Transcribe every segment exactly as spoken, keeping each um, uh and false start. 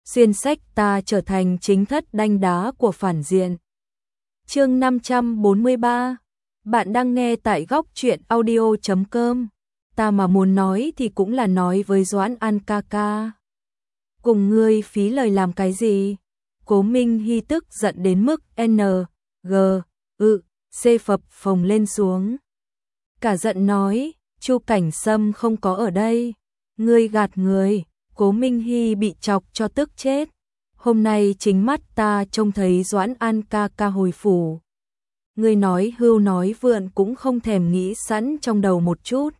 xuyên sách ta trở thành chính thất đanh đá của phản diện. Chương năm trăm bốn mươi ba. Bạn đang nghe tại góc truyện audio chấm com. Ta mà muốn nói thì cũng là nói với Doãn An ca ca. Cùng ngươi phí lời làm cái gì? Cố Minh Hy tức giận đến mức N, G, ự, C phập phồng lên xuống. Cả giận nói, Chu Cảnh Sâm không có ở đây. Ngươi gạt người. Cố Minh Hy bị chọc cho tức chết. Hôm nay chính mắt ta trông thấy Doãn An ca ca hồi phủ. Ngươi nói hưu nói vượn cũng không thèm nghĩ sẵn trong đầu một chút.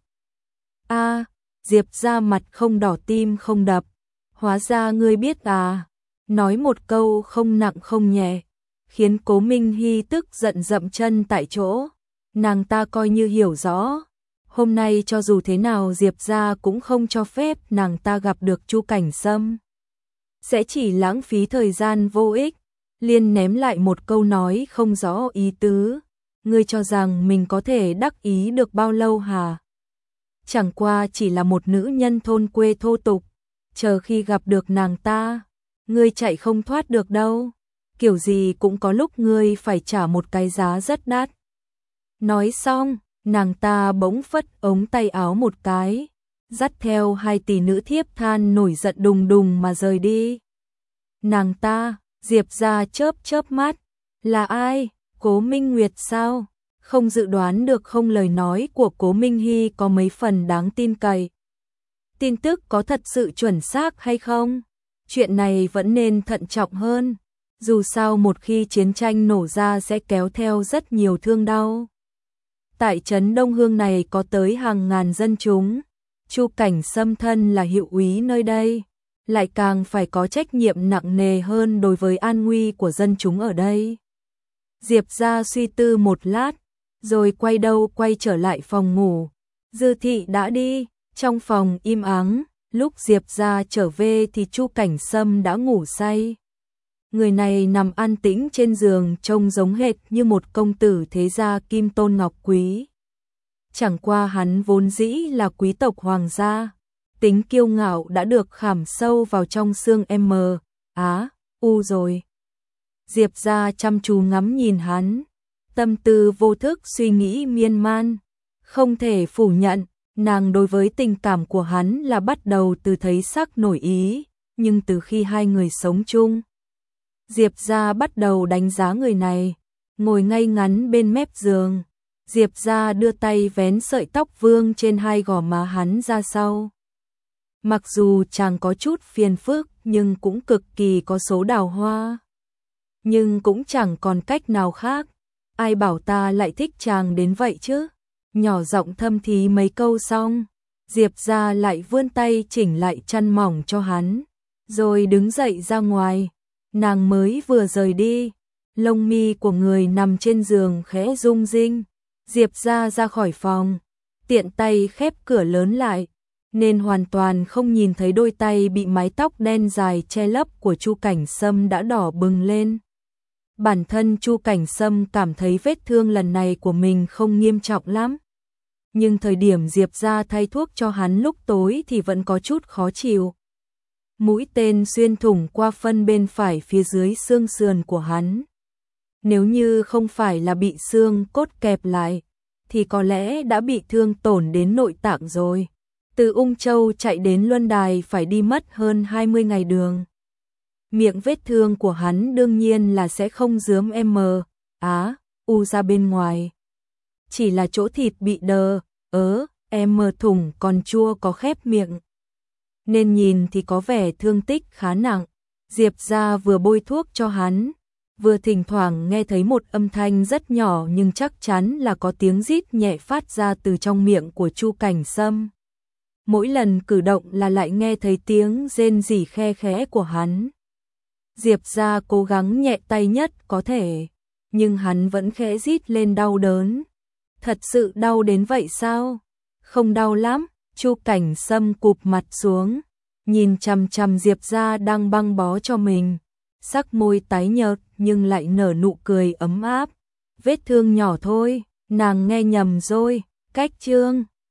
A, Diệp ra mặt không đỏ tim không đập. Hóa ra ngươi biết à. Nói một câu không nặng không nhẹ, khiến Cố Minh Hy tức giận dậm chân tại chỗ. Nàng ta coi như hiểu rõ. Hôm nay cho dù thế nào Diệp ra cũng không cho phép nàng ta gặp được Chu Cảnh Sâm. Sẽ chỉ lãng phí thời gian vô ích. Liên ném lại một câu nói không rõ ý tứ. Ngươi cho rằng mình có thể đắc ý được bao lâu hả? Chẳng qua chỉ là một nữ nhân thôn quê thô tục. Chờ khi gặp được nàng ta, ngươi chạy không thoát được đâu. Kiểu gì cũng có lúc ngươi phải trả một cái giá rất đắt. Nói xong, nàng ta bỗng phất ống tay áo một cái, dắt theo hai tỷ nữ thiếp than nổi giận đùng đùng mà rời đi. Nàng ta, Diệp ra chớp chớp mắt, là ai? Cố Minh Nguyệt sao? Không dự đoán được không lời nói của Cố Minh Hy có mấy phần đáng tin cậy. Tin tức có thật sự chuẩn xác hay không? Chuyện này vẫn nên thận trọng hơn. Dù sao một khi chiến tranh nổ ra sẽ kéo theo rất nhiều thương đau. Tại trấn Đông Hương này có tới hàng ngàn dân chúng. Chu Cảnh Sâm thân là hiệu úy nơi đây, lại càng phải có trách nhiệm nặng nề hơn đối với an nguy của dân chúng ở đây. Diệp ra suy tư một lát, rồi quay đầu quay trở lại phòng ngủ. Dư thị đã đi, trong phòng im ắng, lúc Diệp ra trở về thì Chu Cảnh Sâm đã ngủ say. Người này nằm an tĩnh trên giường trông giống hệt như một công tử thế gia kim tôn ngọc quý. Chẳng qua hắn vốn dĩ là quý tộc hoàng gia, tính kiêu ngạo đã được khảm sâu vào trong xương M, Á, U rồi. Diệp ra chăm chú ngắm nhìn hắn, tâm tư vô thức suy nghĩ miên man. Không thể phủ nhận, nàng đối với tình cảm của hắn là bắt đầu từ thấy sắc nổi ý, nhưng từ khi hai người sống chung, Diệp ra bắt đầu đánh giá người này. Ngồi ngay ngắn bên mép giường, Diệp ra đưa tay vén sợi tóc vương trên hai gò má hắn ra sau. Mặc dù chàng có chút phiền phức nhưng cũng cực kỳ có số đào hoa. Nhưng cũng chẳng còn cách nào khác. Ai bảo ta lại thích chàng đến vậy chứ? Nhỏ giọng thâm thí mấy câu xong, Diệp ra lại vươn tay chỉnh lại chăn mỏng cho hắn, rồi đứng dậy ra ngoài. Nàng mới vừa rời đi, lông mi của người nằm trên giường khẽ rung rinh. Diệp ra ra khỏi phòng, tiện tay khép cửa lớn lại, nên hoàn toàn không nhìn thấy đôi tay bị mái tóc đen dài che lấp của Chu Cảnh Sâm đã đỏ bừng lên. Bản thân Chu Cảnh Sâm cảm thấy vết thương lần này của mình không nghiêm trọng lắm. Nhưng thời điểm Diệp ra thay thuốc cho hắn lúc tối thì vẫn có chút khó chịu. Mũi tên xuyên thủng qua phân bên phải phía dưới xương sườn của hắn. Nếu như không phải là bị xương cốt kẹp lại, thì có lẽ đã bị thương tổn đến nội tạng rồi. Từ Ung Châu chạy đến Luân Đài phải đi mất hơn hai mươi ngày đường. Miệng vết thương của hắn đương nhiên là sẽ không rướm M, Á, U ra bên ngoài. Chỉ là chỗ thịt bị đờ, ớ, M thủng còn chua có khép miệng. Nên nhìn thì có vẻ thương tích khá nặng. Diệp ra vừa bôi thuốc cho hắn, vừa thỉnh thoảng nghe thấy một âm thanh rất nhỏ nhưng chắc chắn là có tiếng rít nhẹ phát ra từ trong miệng của Chu Cảnh Sâm. Mỗi lần cử động là lại nghe thấy tiếng rên rỉ khe khẽ của hắn. Diệp ra cố gắng nhẹ tay nhất có thể, nhưng hắn vẫn khẽ rít lên đau đớn. Thật sự đau đến vậy sao? Không đau lắm. Chu Cảnh Sâm cụp mặt xuống, nhìn chằm chằm Diệp ra đang băng bó cho mình. Sắc môi tái nhợt nhưng lại nở nụ cười ấm áp. Vết thương nhỏ thôi, nàng nghe nhầm rồi. Cách chương